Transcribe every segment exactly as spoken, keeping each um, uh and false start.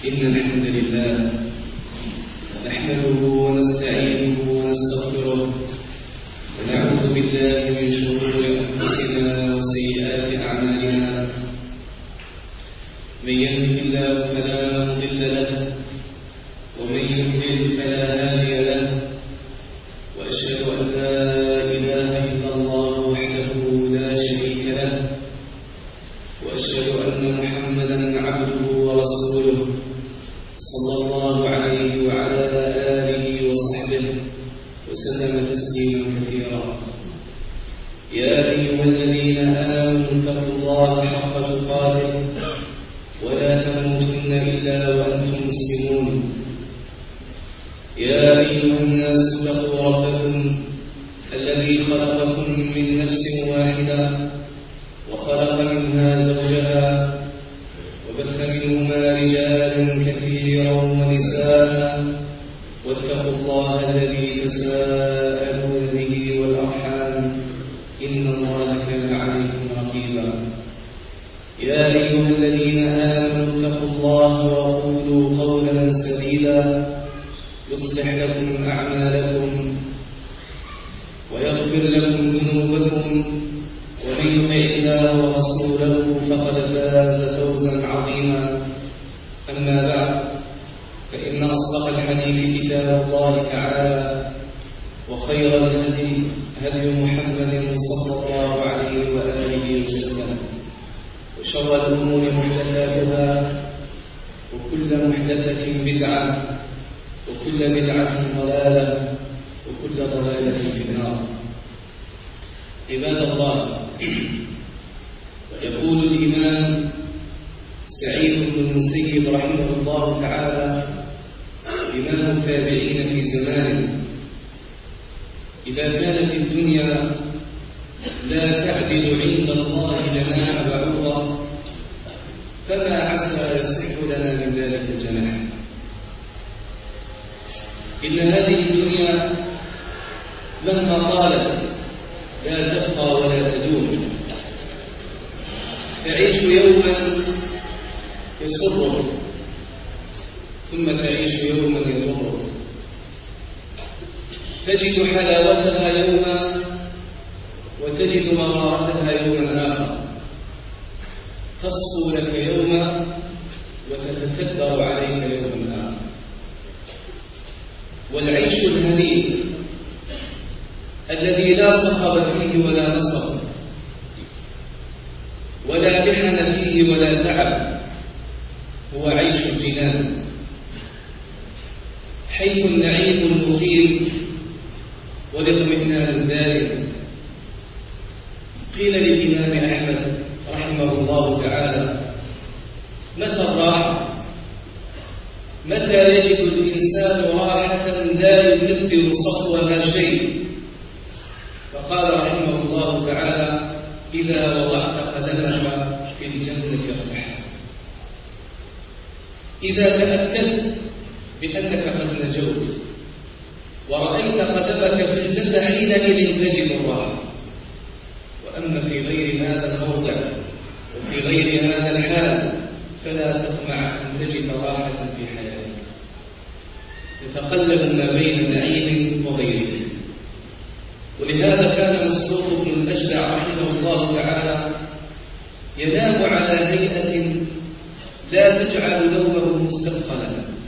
إن الحمد لله نحمده ونستعينه ونستغفره ونعوذ بالله من شرور أنفسنا وسيئات أعمالنا. من يهده الله فلا مضل له ومن يضلل فلا هادي له، وأشهد أن لا إله إلا الله وحده لا شريك له، وأشهد أن محمدا عبده ورسوله صلى الله عليه وعلى آله وصحبه وسلم تسليما كثيرا. يا أيها الذين آمنوا اتقوا الله حق تقاته ولا تموتن إلا وأنتم مسلمون. يا أيها الناس اتقوا ربكم الذي خلقكم من نفس واحدة وخلق منها زوجها وبث منهما رجالا كثيرا ونساء، واتقوا الله الذي تساءلون به والأرحام إن الله كان عليكم رقيبا. يا أيها الذين آمنوا اتقوا الله وقولوا قولا سديدا يصلح لكم أعمالكم ويغفر لكم ذنوبكم، ومن يطع الله ورسوله فقد فاز فوزا عظيما. أما بعد، فإن أصدق الحديث كتاب الله تعالى، وخير الهدي هدي محمد صلى الله عليه وآله وسلم، وشر الأمور محدثاتها، وكل محدثة بدعة، وكل بدعة ضلالة، وكل ضلالة في النار. عباد الله، يقول الإمام سعيد بن المسيب رحمه الله تعالى إمام التابعين في زمانه: إذا كانت الدنيا لا تعدل عند الله جناح بعوضة، فما عسى يصح لنا من ذلك الجناح. إن هذه الدنيا مهما طالت لا تبقى ولا تدوم. تعيش يوما يسرك، ثم تعيش يوما يضرك. تجد حلاوتها يوما وتجد مرارتها يوما آخر. تصفو لك يوما وتتكدر عليك يوما آخر. والعيش الهنيء الذي لا صخب فيه ولا نصب ولا محن فيه ولا تعب هو عيش الجنان، حيث النعيم المقيم والاطمئنان الدائم. قيل للإمام أحمد رحمه الله تعالى: متى الراحة؟ متى يجد الإنسان راحة لا يكدر صفوها شيء؟ فقال رحمه الله تعالى: إذا وضعت قدمك في الجنة ارتاح. إذا تأكدت بأنك قد نجوت ورأيت قدمك في الجنة حينئذ تجد الراحة. وأما في غير هذا الموضع وفي غير هذا الحال فلا تطمع أن تجد راحة في حياتك، تتقلب ما بين نعيم وغيره. ولهذا كان مسروق بن الأجدع رحمه الله تعالى ينام على هيئة لا تجعل نومه مستثقلا،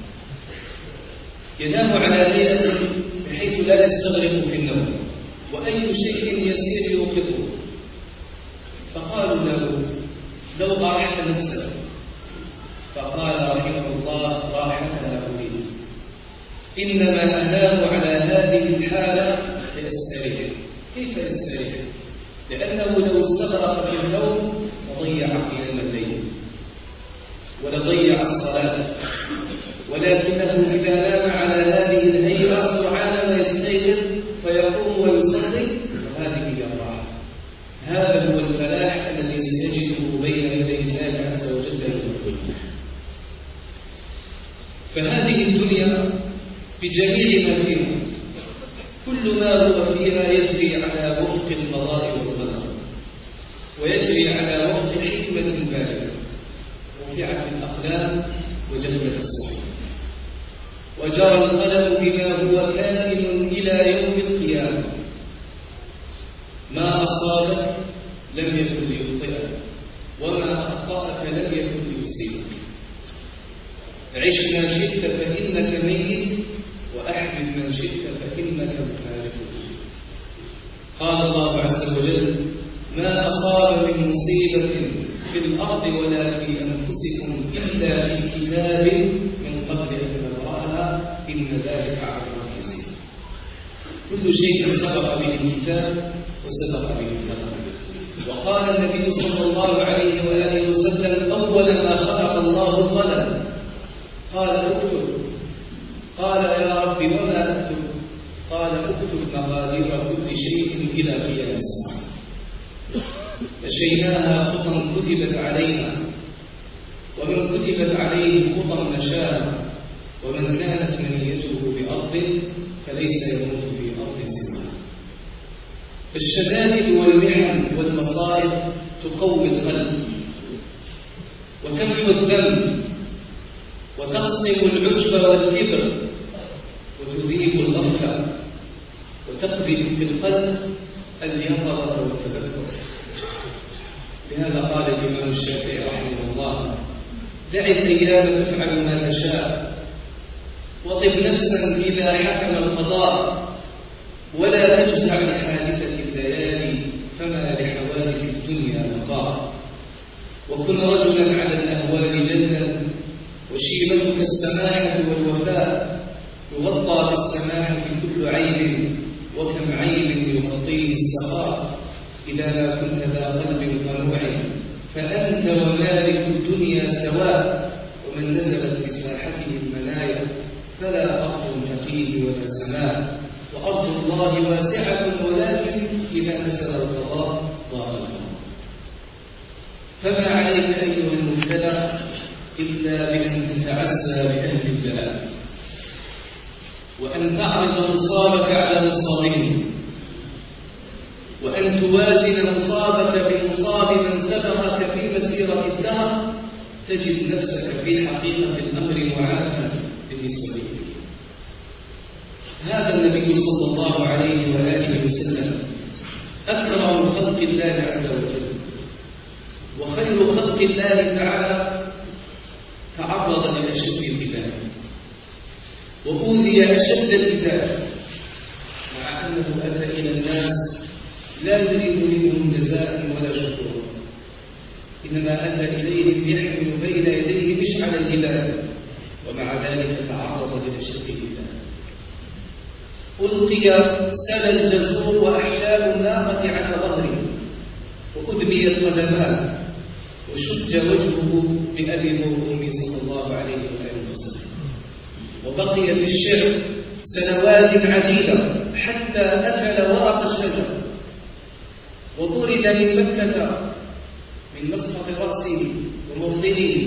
ينام على هيئة بحيث لا يستغرق في النوم، وأي شيء يسير يوقظه. فقالوا له: لو أرحت نفسك. فقال رحمه الله: راحتها أريد، إنما أنام على هذه الحالة لأستريح. كيف يستريح؟ لأنه لو استغرق في النوم لضيع قيام الليل ولضيع الصلاة، ولكنه إذا نام على هذه الهيئة سرعان ما يستيقظ فيقوم ويصلي، وهذه هي الراحة. هذا هو الفلاح الذي سيجده بين يدي الله عز وجل يوم القيامة. فهذه الدنيا بجميع ما فيها، كل ما هو فيها يجري على وفق القضاء والقدر، ويجري على وفق حكمة بالغة. رفعت الأقلام وجفت الصحف وجرى القلم بما هو كائن إلى يوم القيامة. ما أصابك لم يكن ليخطئك، وما أخطأك لم يكن ليصيبك. عش ما شئت فإنك ميت، وأحبب من شئت فإنك مفارق. قال الله عز وجل: ما أصاب من مصيبة في الأرض ولا في أنفسكم إلا في كتاب من قبل أن نبرأها إن ذلك على الله يسير. كل شيء سبق به الكتاب وسبق به القدر. وقال النبي صلى الله عليه وآله وسلم: أول ما خلق الله القلم، قال: اكتب. قال: يا رب وما أكتب؟ قال: اكتب مقادير كل شيء إلى قيام الساعة. مشيناها خطا كتبت علينا، ومن كتبت عليه خطا مشاها، ومن كانت منيته بأرض فليس يموت في أرض سواها. فالشدائد والمحن والمصائب تقوي القلب وتمحو الذنب وتقسم العجب والكبر وتذيب الغفلة وتقبل في القلب اليقظة والتذكر. لهذا قال الإمام الشافعي رحمه الله: دع الأيام تفعل ما تشاء، وطب نفسا إذا حكم القضاء، ولا تجزع لحادثة الليالي، فما لحوادث الدنيا مقام. وكن رجلا على الأهوال جدا، وشيمتك السماحة والوفاء، يغطى بالسماحة كل عيب، وكم عيب يغطيه السخاء. إذا ما كنت ذا قلب قنوع فأنت ومالك الدنيا سواء، ومن نزلت بساحته المنايا فلا أرض تقيه ولا سماء. وأرض الله واسعة، ولكن إذا نزل القضاء ضاق القضاء. فما عليك أيها المبتلى إلا بأن تتعزى بأهل البلاء، وأن تعرض مصابك على مصابهم، وأن توازن مصابك بمصاب من سبقك في مسيرة الدهر، تجد نفسك في حقيقة الأمر معافى بالنسبة إليه. هذا النبي صلى الله عليه وآله وسلم أكرم خلق الله عز وجل، وخير خلق الله تعالى، تعرض لأشد الإذى وأوذي أشد الإذى، مع أنه أتى إلى الناس لا يريد منهم جزاء ولا شكورا، إنما أتى إليهم يحمل بين يديه مشعل الإله، ومع ذلك تعرض لأشد الإذى. ألقي سل الجزور وأحشاء الناقة على ظهره، وأدميت قدماه، وشج وجهه بأبي وأمي صلى الله عليه وآله وسلم. وبقي في الشعب سنوات عديدة حتى أكل ورق الشجر، وطرد من مكة من مسقط رأسه وموطنه،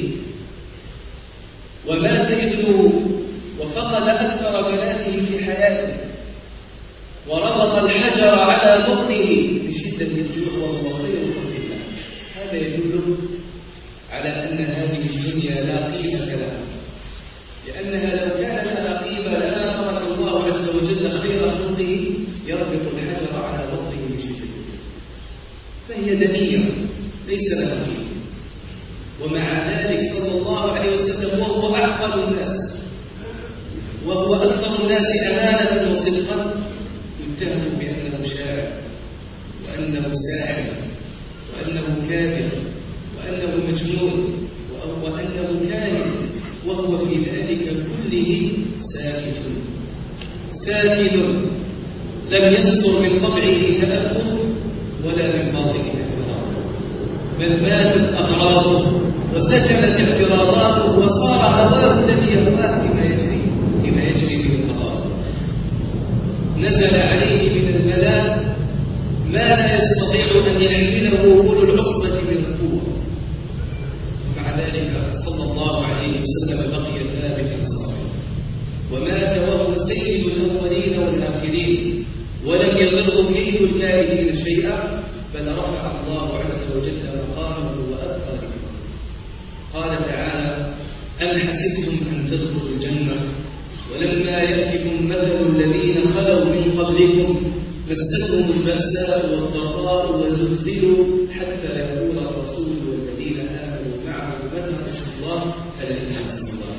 ومات ابنه وفقد أكثر بناته في حياته، وربط الحجر على بطنه بشدة الجوع وهو خير خلق الله. هذا يدل على أن هذه الدنيا لا قيمة لها، لأنها لو كانت لا قيمة لها ترك الله عز وجل خير خلقه يربط الحجر على بطنه بشدة الجوع. فهي دنيا ليس لها قيمة. ومع ذلك صلى الله عليه وسلم وهو أعقل الناس وهو أكثر الناس أمانة وصدقا يتهم بأنه شاعر، وأنه ساحر، وأنه كافر، وأنه مجنون، وأنه كاهن، وهو في ذلك كله ساكت ساكن، لم يستر من طبعه تأثر ولا من باطنه اعتراض، بل ماتت أغراضه وسكنت اعتراضاته، وصار هواه الذي يهواه فيما يجري فيما يجري به القضاء. نزل عليه من البلاء ما لا يستطيع أن يحمله أولو العصبة من القوة، ومع ذلك صلى الله عليه وسلم بقي ثابتا صامتا، ومات وهو سيد الأولين والآخرين، ولم يبلغ كيد الكائدين شيئا، بل رفع الله عز وجل مقامه وأبقى ذكره. قال تعالى: أم حسبتم أن تدخلوا الجنة ولما يأتكم مثل الذين خلوا من قبلكم مستهم البأساء والضراء وزلزلوا حتى يقول الرسول والذين آمنوا معه متى نصر الله ألا إن نصر الله.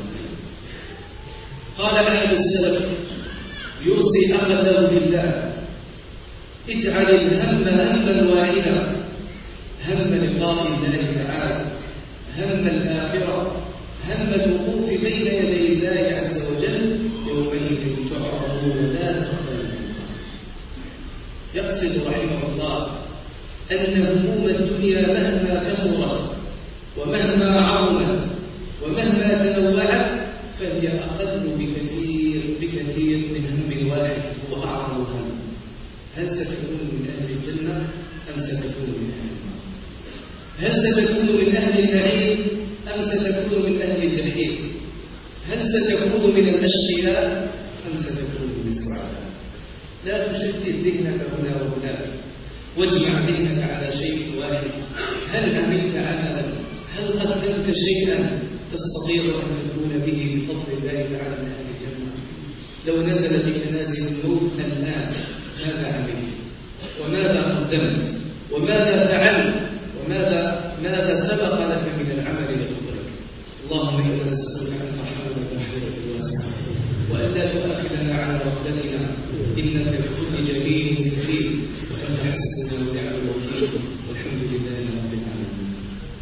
قال أحد السلف يوصي أخا له في الله: اجعل الهم هما واحدا، هم لقاء الله تعالى، هم الآخرة، هم الوقوف بين يدي الله عز وجل يومئذ تعرضون لا تخفى منكم. يقصد رحمه الله أن هموم الدنيا مهما كثرت ومهما عظمت ومهما تنوعت فهي أقل بكثير بكثير من هم واحد هو أعظم هم. هل ستكون من أهل الجنة أم ستكون من أهل النار؟ هل ستكون من أهل النعيم أم ستكون من أهل الجحيم؟ هل ستكون من الأشقياء أم ستكون من السعداء؟ لا تشتت ذهنك هنا وهناك، واجمع ذهنك على شيء واحد. هل عملت عملا؟ هل قدمت شيئا تستطيع أن تكون به بفضل الله تعالى من أهل الجنة؟ لو نزل بك نازل الموت الآن ماذا عملت؟ وماذا قدمت؟ وماذا فعلت؟ وماذا ماذا سبق لك من العمل لفضلك؟ اللهم إنا نسألك أن ترحمنا برحمتك الواسعة وألا تؤاخذنا على غفلتنا، إنك بكل جميل كريم وأنت حسبنا ونعم الوكيل، والحمد لله رب العالمين.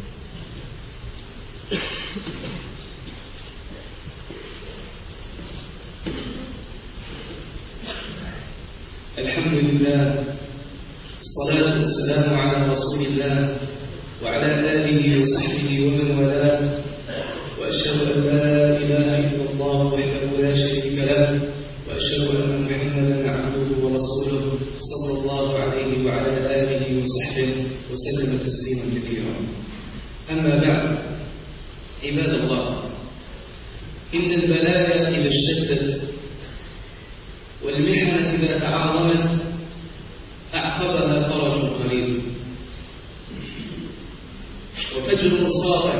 الحمد لله، الصلاة والسلام على رسول الله وعلى آله وصحبه ومن والاه، وأشهد أن لا إله إلا الله وحده لا شريك له، وأشهد أن محمدا عبده ورسوله صلى الله عليه وعلى آله وصحبه وسلم تسليما كثيرا. أما بعد، عباد الله، إن البلايا إذا اشتدت والمحن إذا تعاظمت أعقبها فرج قريب وفجر ساطع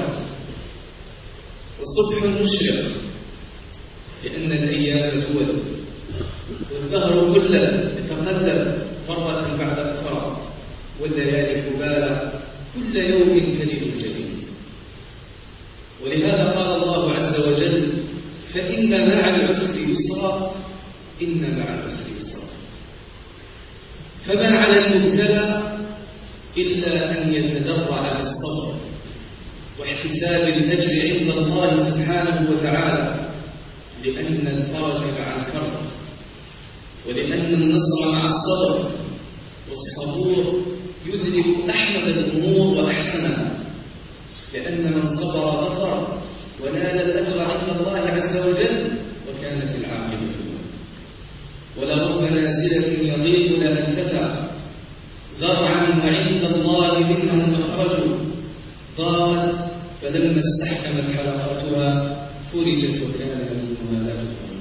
وصبح مشرق، لأن الأيام تولد والدهر كله يتقلب مرة بعد أخرى، والليالي تبالى كل يوم تلد جديد. ولهذا قال الله عز وجل: فإن مع العسر يسرا، إن مع العسر يسرا. فما على المبتلى إلا أن يتدرع بالصبر واحتساب الأجر عند الله سبحانه وتعالى، لأن الفرج مع الكرب، ولأن النصر مع الصبر، والصبور يدرك أحمد الأمور وأحسنها، لأن من صبر غفر ونال الأجر عند الله عز وجل، وكانت العاقبة. ولرب نازلة يضيق لها الفتى ذرعا وعند الله منها المخرج، ضاقت فلما استحكمت حلقتها فرجت وكان منها لا تخرج.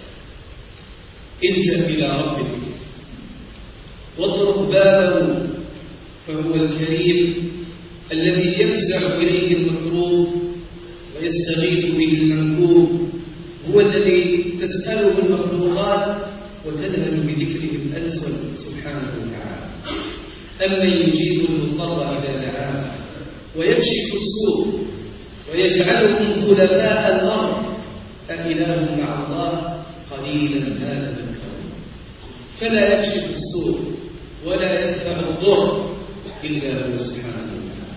الجأ إلى ربك واطرق بابه، فهو الكريم الذي يفزع إليه المكروب ويستغيث به المنكوب، هو الذي تسأله المخلوقات وتلهج بذكره الألسن سبحانه وتعالى. أمن يجيب المضطر إذا دعاه ويكشف السوء ويجعلكم خلفاء الأرض أإله مع الله قليلا ما تذكرون. فلا يكشف السوء ولا يدفع الضر إلا هو سبحانه وتعالى.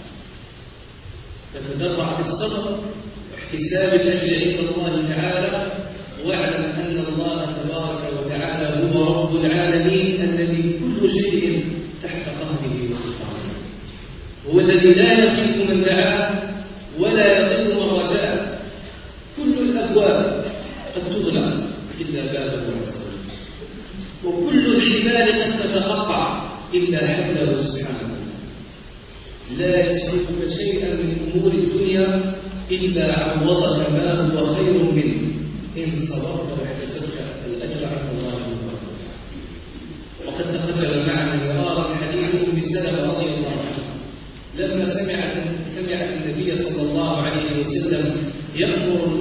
فتدرع بالصبر واحتساب الأجر عند الله تعالى، واعلم أن الله تبارك وتعالى هو رب العالمين الذي كل شيء تحت قهره وسلطانه، هو الذي لا يخيف من دعاه ولا يضل من رجاه. كل الأبواب قد تغلق إلا بابه عز وجل، وكل الحبال قد تتقطع إلا حبله سبحانه. لا يسلكك شيئا من أمور الدنيا إلا عوضك ما هو خير منه إن صبرت واحتسبت الأجر عند الله سبحانه. وقد تقدم معنا مرارا حديث أم سلمة رضي الله عنها لما سمعت سمعت النبي صلى الله عليه وسلم يأمر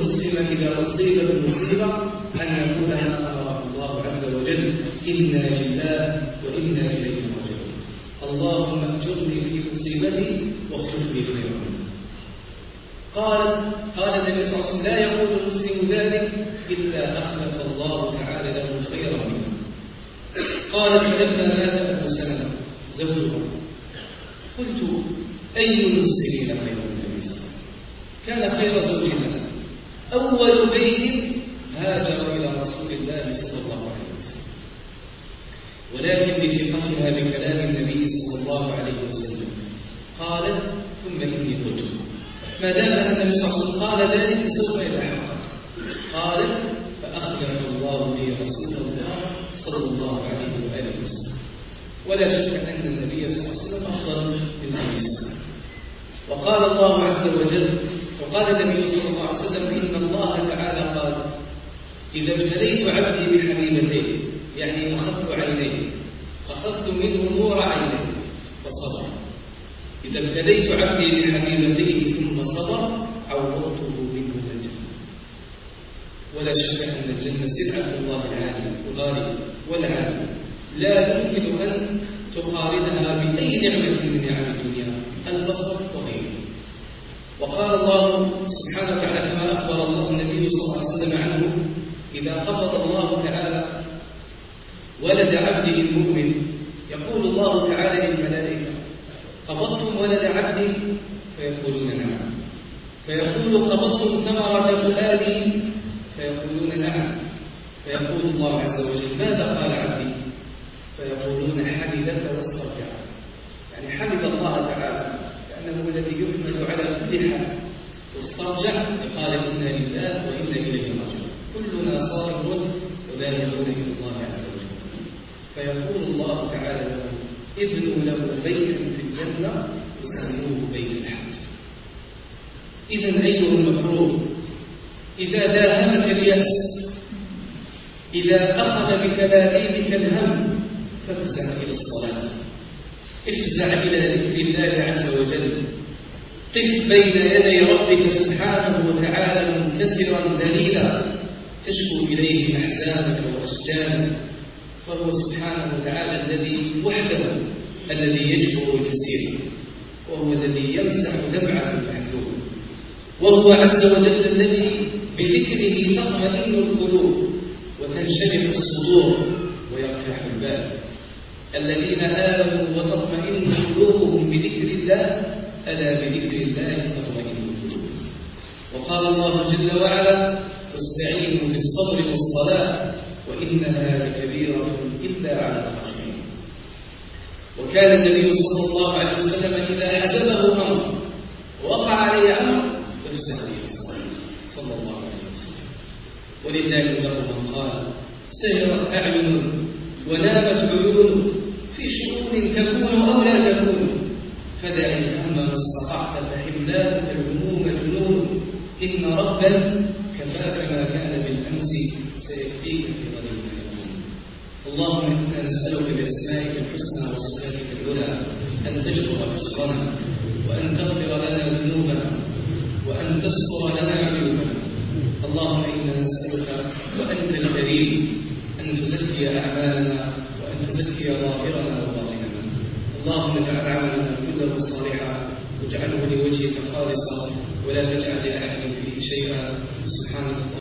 تصيبك المصيبة أن يقول ما أمره الله عز وجل: إنا لله وإنا إليه راجعون. اللهم أجرني في مصيبتي واخلف لي خيرا منها. قال قال النبي صلى الله عليه وسلم: لا يقول المسلم ذلك إلا أخلف الله تعالى له خيرا منه. قالت: فلما مات أبو سلمة زوجها قلت: أي المسلمين خير من أبي سلمة؟ كان خير زوجها، أول بيت هاجر إلى رسول الله صلى الله عليه وسلم، ولكن بثقتها بكلام النبي صلى الله عليه وسلم قالت: ثم إني قلت. ما دام أن النبي صلى الله عليه وسلم قال ذلك سوف يتحقق. قالت: فأخلف الله لي رسول الله صلى الله عليه وآله وسلم. ولا شك أن النبي صلى الله عليه وسلم أفضل من أبي سلمة. وقال الله عز وجل، وقال النبي صلى الله عليه وسلم: إن الله تعالى قال: إذا ابتليت عبدي بحبيبتين، يعني أخذت عينيه، أخذت منه نور عينيه فصبر. إذا ابتليت عبدي بحبيبتيه ثم صبر عوضته منه الجنة. ولا شك أن الجنة سلعة الله العالية الغالية والعالية، لا يمكن أن تقارنها بأي نعمة من نعم الدنيا، البصر وغيره. وقال الله سبحانه وتعالى كما أخبر الله النبي صلى الله عليه وسلم عنه: إذا قبض الله تعالى ولد عبده المؤمن يقول الله تعالى للملائكة: قبضتم ولد عبدي؟ فيقولون نعم. فيقول: قبضتم ثمرة فؤادي؟ فيقولون نعم. فيقول الله عز وجل: ماذا قال عبدي؟ فيقولون: حمدك واسترجع. يعني حمد الله تعالى لأنه الذي يحمد على كل حال، واسترجع قال: إنا لله وإنا إليه راجعون. كلنا صائر وذاهبون إلى الله عز وجل. فيقول الله تعالى له: ابنوا له بيتا في الجنة وسموه بيت الحمد. إذن أيها المكروه، إذا داهمك اليأس، إذا أخذ بتلابيبك الهم، فافزع إلى الصلاة، افزع إلى ذكر الله عز وجل، قف بين يدي ربك سبحانه وتعالى منكسرا ذليلا تشكو إليه أحزانك وأشجانك، وهو سبحانه وتعالى الذي وحده الذي يجبر الكثير، وهو الذي يمسح دمعة المحزون، وهو عز وجل الذي بذكره تطمئن القلوب وتنشرح الصدور ويرتاح البال. الذين آمنوا وتطمئن قلوبهم بذكر الله، ألا بذكر الله تطمئن القلوب. وقال الله جل وعلا: واستعينوا بالصبر والصلاة وإنها لكبيرة إلا على الخاشعين. وكان النبي صلى الله عليه وسلم إذا حزبه أمر ووقع عليه أمر فافزع إلى الصلاة صلى الله عليه وسلم. ولذلك له من قال: سهرت أعين ونامت عيون في شؤون تكون أو لا تكون، فدع الهم ما استطعت فحملانك الهموم جنون، إن ربا كفاك ما كان بالأمس سيكفيك في غد يكون. اللهم إنا نسألك بأسمائك الحسنى وصفاتك العلى أن تجبر كسرنا، وأن تغفر لنا ذنوبنا، وأن تستر لنا عيوبنا. اللهم إنا نسألك وأنت الكريم أن تزكي أعمالنا وأن تزكي ظاهرنا وباطننا. اللهم اجعل عملنا كله صالحا واجعله لوجهك خالصا ولا تجعل لأحد فيه شيئا. سبحانك.